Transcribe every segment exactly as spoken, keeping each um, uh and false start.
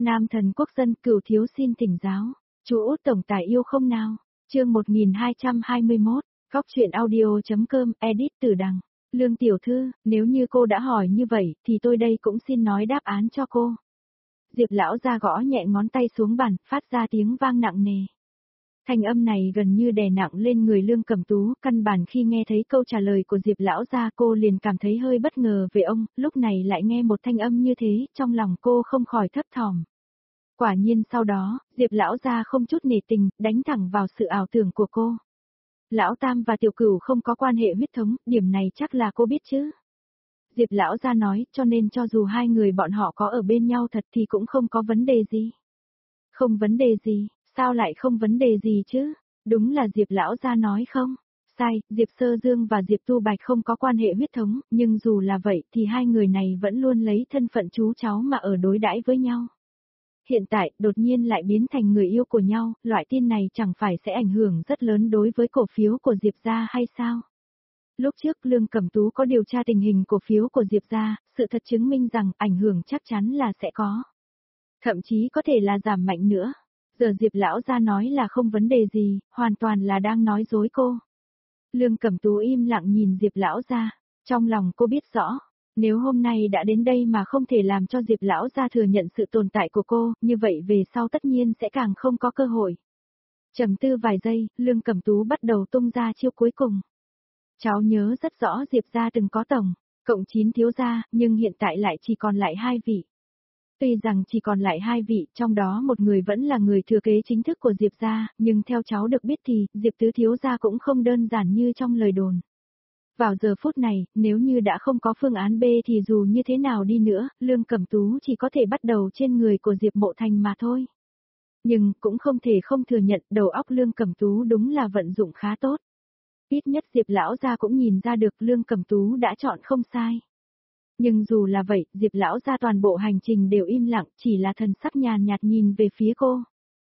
Nam thần quốc dân cửu thiếu xin thỉnh giáo. Chú Út tổng tài yêu không nào? Chương một nghìn hai trăm hai mươi mốt, Góc truyện audio.com, edit từ đằng. Lương tiểu thư, nếu như cô đã hỏi như vậy, thì tôi đây cũng xin nói đáp án cho cô. Diệp lão ra gõ nhẹ ngón tay xuống bàn, phát ra tiếng vang nặng nề. Thanh âm này gần như đè nặng lên người Lương Cẩm Tú, căn bản khi nghe thấy câu trả lời của Diệp lão gia cô liền cảm thấy hơi bất ngờ về ông, lúc này lại nghe một thanh âm như thế, trong lòng cô không khỏi thấp thỏm. Quả nhiên sau đó, Diệp lão gia không chút nể tình, đánh thẳng vào sự ảo tưởng của cô. Lão Tam và Tiểu Cửu không có quan hệ huyết thống, điểm này chắc là cô biết chứ. Diệp lão gia nói, cho nên cho dù hai người bọn họ có ở bên nhau thật thì cũng không có vấn đề gì. Không vấn đề gì, sao lại không vấn đề gì chứ? Đúng là Diệp lão gia nói không? Sai, Diệp Sơ Dương và Diệp Tu Bạch không có quan hệ huyết thống, nhưng dù là vậy thì hai người này vẫn luôn lấy thân phận chú cháu mà ở đối đãi với nhau. Hiện tại, đột nhiên lại biến thành người yêu của nhau, loại tin này chẳng phải sẽ ảnh hưởng rất lớn đối với cổ phiếu của Diệp gia hay sao? Lúc trước Lương Cẩm Tú có điều tra tình hình cổ phiếu của Diệp gia, sự thật chứng minh rằng ảnh hưởng chắc chắn là sẽ có. Thậm chí có thể là giảm mạnh nữa. Giờ Diệp lão gia nói là không vấn đề gì, hoàn toàn là đang nói dối cô. Lương Cẩm Tú im lặng nhìn Diệp lão gia, trong lòng cô biết rõ, nếu hôm nay đã đến đây mà không thể làm cho Diệp lão gia thừa nhận sự tồn tại của cô, như vậy về sau tất nhiên sẽ càng không có cơ hội. Trầm tư vài giây, Lương Cẩm Tú bắt đầu tung ra chiêu cuối cùng. Cháu nhớ rất rõ Diệp gia từng có tổng, cộng chín thiếu gia, nhưng hiện tại lại chỉ còn lại hai vị. Tuy rằng chỉ còn lại hai vị, trong đó một người vẫn là người thừa kế chính thức của Diệp gia, nhưng theo cháu được biết thì, Diệp tứ thiếu gia cũng không đơn giản như trong lời đồn. Vào giờ phút này, nếu như đã không có phương án B thì dù như thế nào đi nữa, Lương Cẩm Tú chỉ có thể bắt đầu trên người của Diệp Mộ Thành mà thôi. Nhưng, cũng không thể không thừa nhận đầu óc Lương Cẩm Tú đúng là vận dụng khá tốt. Ít nhất Diệp lão gia cũng nhìn ra được Lương Cẩm Tú đã chọn không sai. Nhưng dù là vậy, Diệp lão gia toàn bộ hành trình đều im lặng, chỉ là thần sắc nhàn nhạt nhìn về phía cô.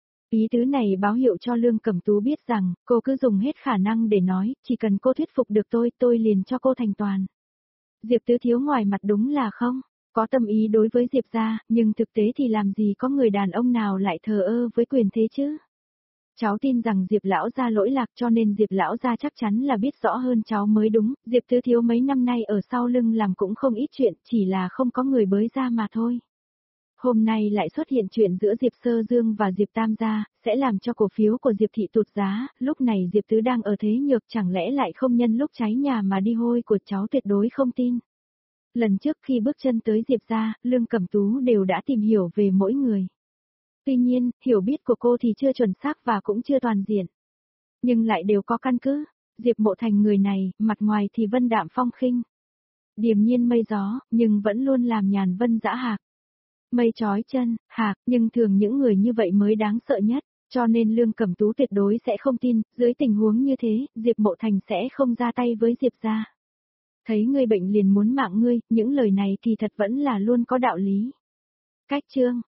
Ý tứ này báo hiệu cho Lương Cẩm Tú biết rằng, cô cứ dùng hết khả năng để nói, chỉ cần cô thuyết phục được tôi, tôi liền cho cô thành toàn. Diệp tứ thiếu ngoài mặt đúng là không, có tâm ý đối với Diệp gia, nhưng thực tế thì làm gì có người đàn ông nào lại thờ ơ với quyền thế chứ. Cháu tin rằng Diệp lão gia lỗi lạc cho nên Diệp lão gia chắc chắn là biết rõ hơn cháu mới đúng, Diệp tứ thiếu mấy năm nay ở sau lưng làm cũng không ít chuyện, chỉ là không có người bới ra mà thôi. Hôm nay lại xuất hiện chuyện giữa Diệp Sơ Dương và Diệp Tam gia, sẽ làm cho cổ phiếu của Diệp thị tụt giá, lúc này Diệp tứ đang ở thế nhược chẳng lẽ lại không nhân lúc cháy nhà mà đi hôi của cháu tuyệt đối không tin. Lần trước khi bước chân tới Diệp gia, Lương Cẩm Tú đều đã tìm hiểu về mỗi người. Tuy nhiên, hiểu biết của cô thì chưa chuẩn xác và cũng chưa toàn diện. Nhưng lại đều có căn cứ, Diệp Mộ Thành người này, mặt ngoài thì vân đạm phong khinh. Điềm nhiên mây gió, nhưng vẫn luôn làm nhàn vân dã hạc. Mây trói chân, hạc, nhưng thường những người như vậy mới đáng sợ nhất, cho nên Lương Cẩm Tú tuyệt đối sẽ không tin, dưới tình huống như thế, Diệp Mộ Thành sẽ không ra tay với Diệp gia. Thấy ngươi bệnh liền muốn mạng ngươi, những lời này thì thật vẫn là luôn có đạo lý. Cách chương,